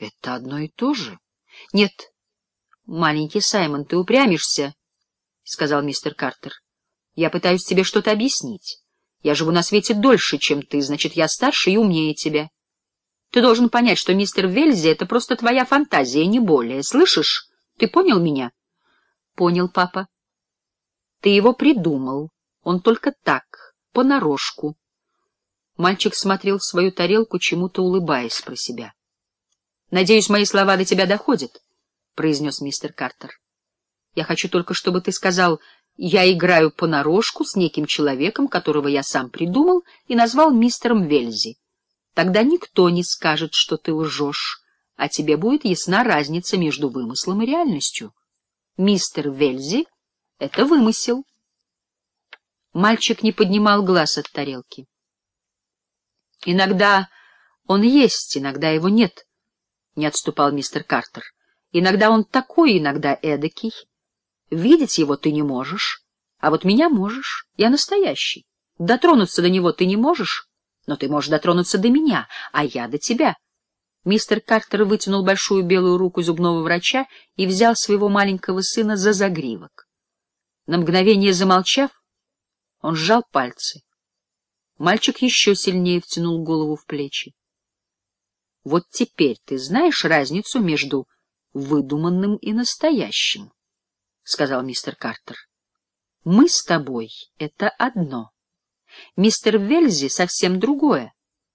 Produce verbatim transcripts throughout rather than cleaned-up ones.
Это одно и то же. — Нет, маленький Саймон, ты упрямишься, — сказал мистер Картер. — Я пытаюсь тебе что-то объяснить. Я живу на свете дольше, чем ты, значит, я старше и умнее тебя. Ты должен понять, что мистер Вельзи — это просто твоя фантазия, не более. Слышишь? Ты понял меня? — Понял, папа. — Ты его придумал. Он только так, понарошку. Мальчик смотрел в свою тарелку, чему-то улыбаясь про себя. — Надеюсь, мои слова до тебя доходят, — произнес мистер Картер. — Я хочу только, чтобы ты сказал: я играю понарошку с неким человеком, которого я сам придумал и назвал мистером Вельзи. Тогда никто не скажет, что ты лжешь, а тебе будет ясна разница между вымыслом и реальностью. Мистер Вельзи — это вымысел. Мальчик не поднимал глаз от тарелки. — Иногда он есть, иногда его нет, — не отступал мистер Картер. — Иногда он такой, иногда эдакий. Видеть его ты не можешь, а вот меня можешь. Я настоящий. Дотронуться до него ты не можешь, но ты можешь дотронуться до меня, а я до тебя. Мистер Картер вытянул большую белую руку зубного врача и взял своего маленького сына за загривок. На мгновение замолчав, он сжал пальцы. Мальчик еще сильнее втянул голову в плечи. — Вот теперь ты знаешь разницу между выдуманным и настоящим, — сказал мистер Картер. — Мы с тобой — это одно. Мистер Вельзи — совсем другое.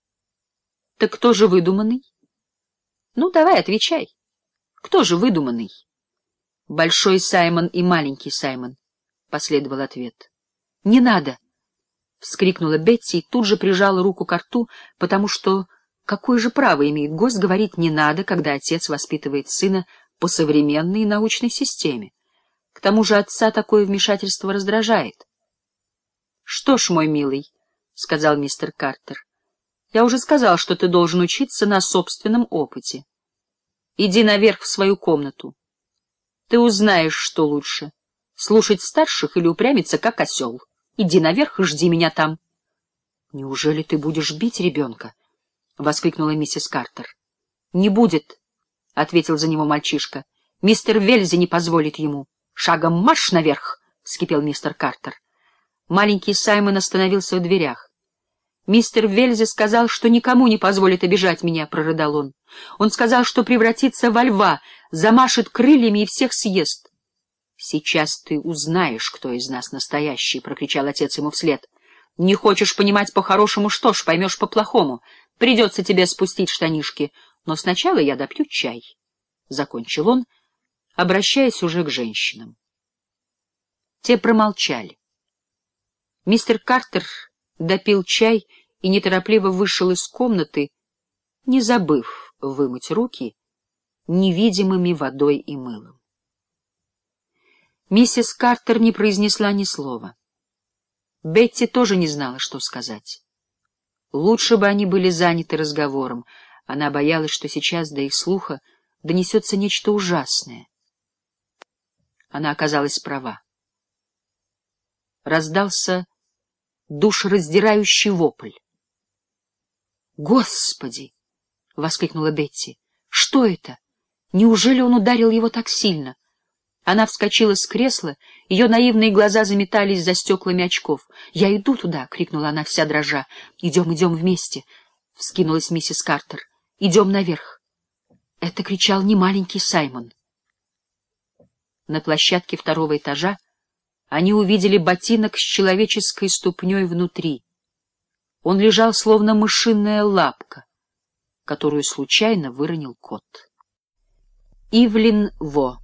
— Так кто же выдуманный? — Ну, давай, отвечай. Кто же выдуманный? — Большой Саймон и маленький Саймон, — последовал ответ. — Не надо! — вскрикнула Бетти и тут же прижала руку к рту, потому что какое же право имеет гость говорить «не надо», когда отец воспитывает сына по современной научной системе? К тому же отца такое вмешательство раздражает. — Что ж, мой милый, — сказал мистер Картер, — я уже сказал, что ты должен учиться на собственном опыте. Иди наверх в свою комнату. Ты узнаешь, что лучше — слушать старших или упрямиться, как осел. Иди наверх и жди меня там. — Неужели ты будешь бить ребенка? — воскликнула миссис Картер. — Не будет, — ответил за него мальчишка. — Мистер Вельзи не позволит ему. — Шагом марш наверх! — вскипел мистер Картер. Маленький Саймон остановился в дверях. — Мистер Вельзи сказал, что никому не позволит обижать меня, — прорыдал он. Он сказал, что превратится во льва, замашет крыльями и всех съест. — Сейчас ты узнаешь, кто из нас настоящий, — прокричал отец ему вслед. — Не хочешь понимать по-хорошему, что ж, поймешь по-плохому. Придется тебе спустить штанишки, но сначала я допью чай, — закончил он, обращаясь уже к женщинам. Те промолчали. Мистер Картер допил чай и неторопливо вышел из комнаты, не забыв вымыть руки невидимыми водой и мылом. Миссис Картер не произнесла ни слова. Бетти тоже не знала, что сказать. Лучше бы они были заняты разговором. Она боялась, что сейчас до их слуха донесется нечто ужасное. Она оказалась права. Раздался душераздирающий вопль. «Господи!» — воскликнула Бетти. «Что это? Неужели он ударил его так сильно?» Она вскочила с кресла, ее наивные глаза заметались за стеклами очков. «Я иду туда!» — крикнула она вся дрожа. «Идем, идем вместе!» — вскинулась миссис Картер. «Идем наверх!» Это кричал не маленький Саймон. На площадке второго этажа они увидели ботинок с человеческой ступней внутри. Он лежал, словно мышиная лапка, которую случайно выронил кот. Ивлин Во.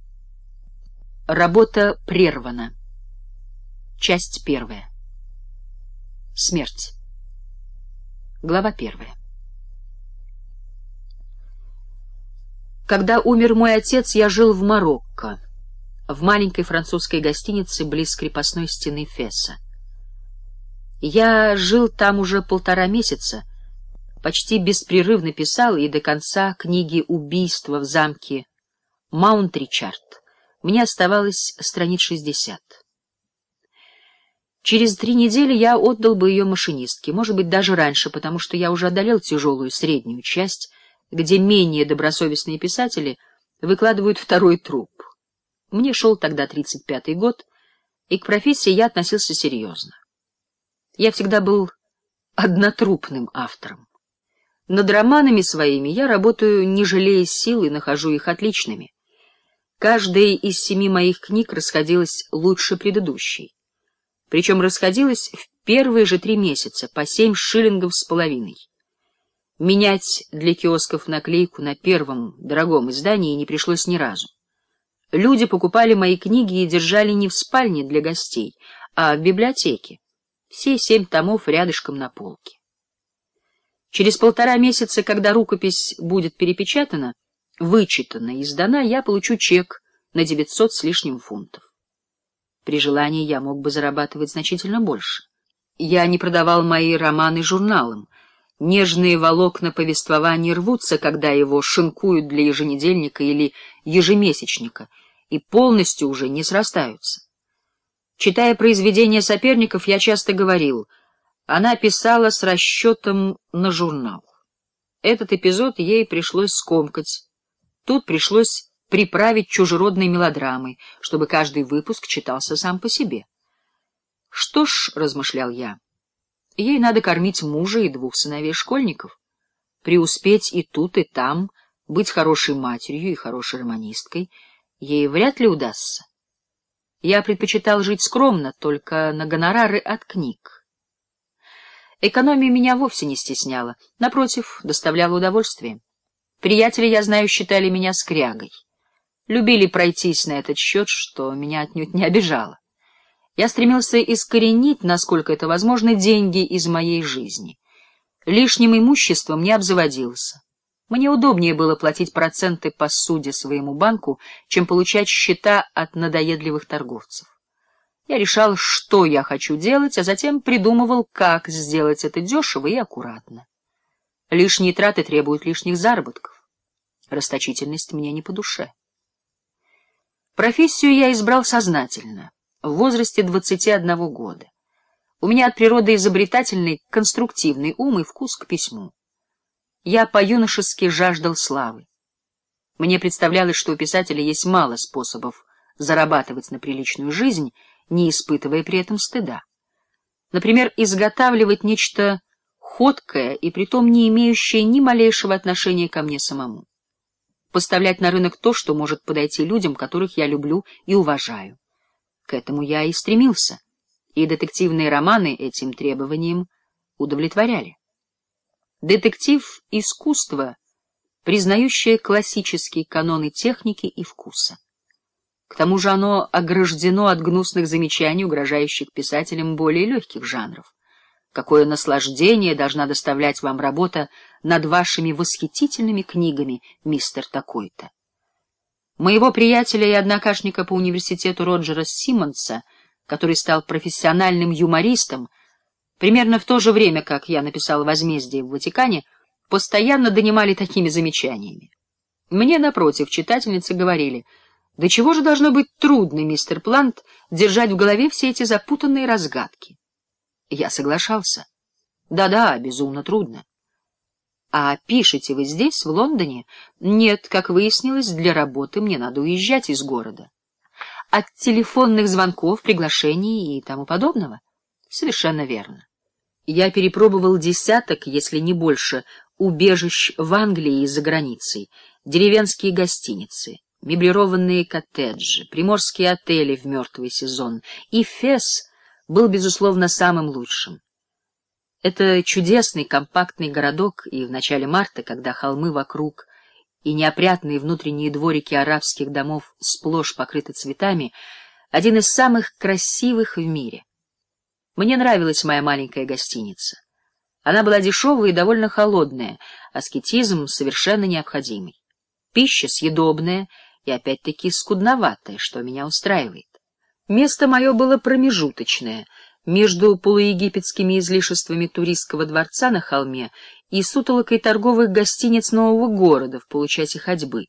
Работа прервана. Часть первая. Смерть. Глава первая. Когда умер мой отец, я жил в Марокко, в маленькой французской гостинице близ крепостной стены Феса. Я жил там уже полтора месяца, почти беспрерывно писал, и до конца книги «Убийство в замке Маунт-Ричард» мне оставалось страниц шестьдесят. Через три недели я отдал бы ее машинистке, может быть, даже раньше, потому что я уже одолел тяжелую среднюю часть где менее добросовестные писатели выкладывают второй труп. Мне шел тогда тридцать пятый год, и к профессии я относился серьезно. Я всегда был однотрупным автором. Над романами своими я работаю, не жалея сил, и нахожу их отличными. Каждая из семи моих книг расходилась лучше предыдущей. Причем расходилась в первые же три месяца по семь шиллингов с половиной. Менять для киосков наклейку на первом дорогом издании не пришлось ни разу. Люди покупали мои книги и держали не в спальне для гостей, а в библиотеке. Все семь томов рядышком на полке. Через полтора месяца, когда рукопись будет перепечатана, вычитана и сдана, я получу чек на девятьсот с лишним фунтов. При желании я мог бы зарабатывать значительно больше. Я не продавал мои романы журналам. Нежные волокна повествования рвутся, когда его шинкуют для еженедельника или ежемесячника, и полностью уже не срастаются. Читая произведения соперников, я часто говорил: она писала с расчетом на журнал. Этот эпизод ей пришлось скомкать. Тут пришлось приправить чужеродной мелодрамой, чтобы каждый выпуск читался сам по себе. Что ж, — размышлял я, — ей надо кормить мужа и двух сыновей-школьников, преуспеть и тут, и там, быть хорошей матерью и хорошей романисткой ей вряд ли удастся. Я предпочитал жить скромно, только на гонорары от книг. Экономия меня вовсе не стесняла, напротив, доставляла удовольствие. Приятели, я знаю, считали меня скрягой. Любили пройтись на этот счет, что меня отнюдь не обижало. Я стремился искоренить, насколько это возможно, деньги из моей жизни. Лишним имуществом не обзаводился. Мне удобнее было платить проценты по суде своему банку, чем получать счета от надоедливых торговцев. Я решал, что я хочу делать, а затем придумывал, как сделать это дешево и аккуратно. Лишние траты требуют лишних заработков. Расточительность мне не по душе. Профессию я избрал сознательно, в возрасте двадцати одного года. У меня от природы изобретательный, конструктивный ум и вкус к письму. Я по-юношески жаждал славы. Мне представлялось, что у писателя есть мало способов зарабатывать на приличную жизнь, не испытывая при этом стыда. Например, изготавливать нечто ходкое и притом не имеющее ни малейшего отношения ко мне самому. Поставлять на рынок то, что может подойти людям, которых я люблю и уважаю. К этому я и стремился, и детективные романы этим требованиям удовлетворяли. Детектив — искусство, признающее классические каноны техники и вкуса. К тому же оно ограждено от гнусных замечаний, угрожающих писателям более легких жанров. Какое наслаждение должна доставлять вам работа над вашими восхитительными книгами, мистер такой-то. Моего приятеля и однокашника по университету Роджера Симмонса, который стал профессиональным юмористом, примерно в то же время, как я написал «Возмездие» в Ватикане, постоянно донимали такими замечаниями. Мне, напротив, читательницы говорили: «Да чего же должно быть трудно, мистер Плант, держать в голове все эти запутанные разгадки?» Я соглашался. Да-да, безумно трудно. А пишете вы здесь, в Лондоне? Нет, как выяснилось, для работы мне надо уезжать из города. От телефонных звонков, приглашений и тому подобного? Совершенно верно. Я перепробовал десяток, если не больше, убежищ в Англии и за границей, деревенские гостиницы, меблированные коттеджи, приморские отели в мертвый сезон, и Фес был, безусловно, самым лучшим. Это чудесный компактный городок, и в начале марта, когда холмы вокруг и неопрятные внутренние дворики арабских домов сплошь покрыты цветами, один из самых красивых в мире. Мне нравилась моя маленькая гостиница. Она была дешевая и довольно холодная, аскетизм совершенно необходимый. Пища съедобная и опять-таки скудноватая, что меня устраивает. Место мое было промежуточное, между полуегипетскими излишествами туристского дворца на холме и сутолокой торговых гостиниц нового города в получасе ходьбы.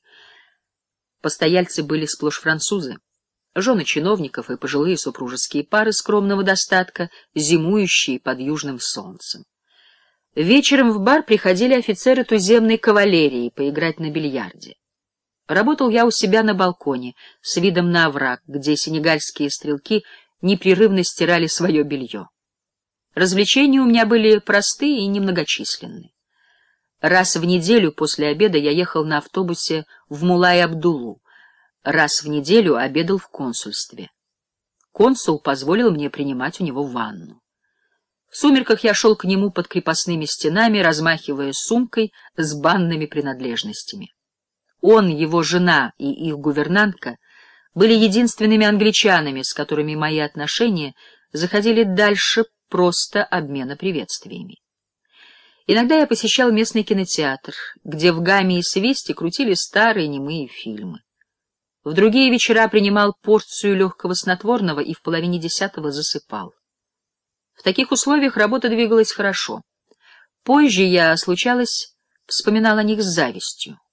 Постояльцы были сплошь французы, жены чиновников и пожилые супружеские пары скромного достатка, зимующие под южным солнцем. Вечером в бар приходили офицеры туземной кавалерии поиграть на бильярде. Работал я у себя на балконе с видом на овраг, где сенегальские стрелки непрерывно стирали свое белье. Развлечения у меня были простые и немногочисленные. Раз в неделю после обеда я ехал на автобусе в Мулай-Абдулу, раз в неделю обедал в консульстве. Консул позволил мне принимать у него ванну. В сумерках я шел к нему под крепостными стенами, размахивая сумкой с банными принадлежностями. Он, его жена и их гувернантка были единственными англичанами, с которыми мои отношения заходили дальше просто обмена приветствиями. Иногда я посещал местный кинотеатр, где в гамме и свисте крутили старые немые фильмы. В другие вечера принимал порцию легкого снотворного и в половине десятого засыпал. В таких условиях работа двигалась хорошо. Позже я, случалось, вспоминал о них с завистью.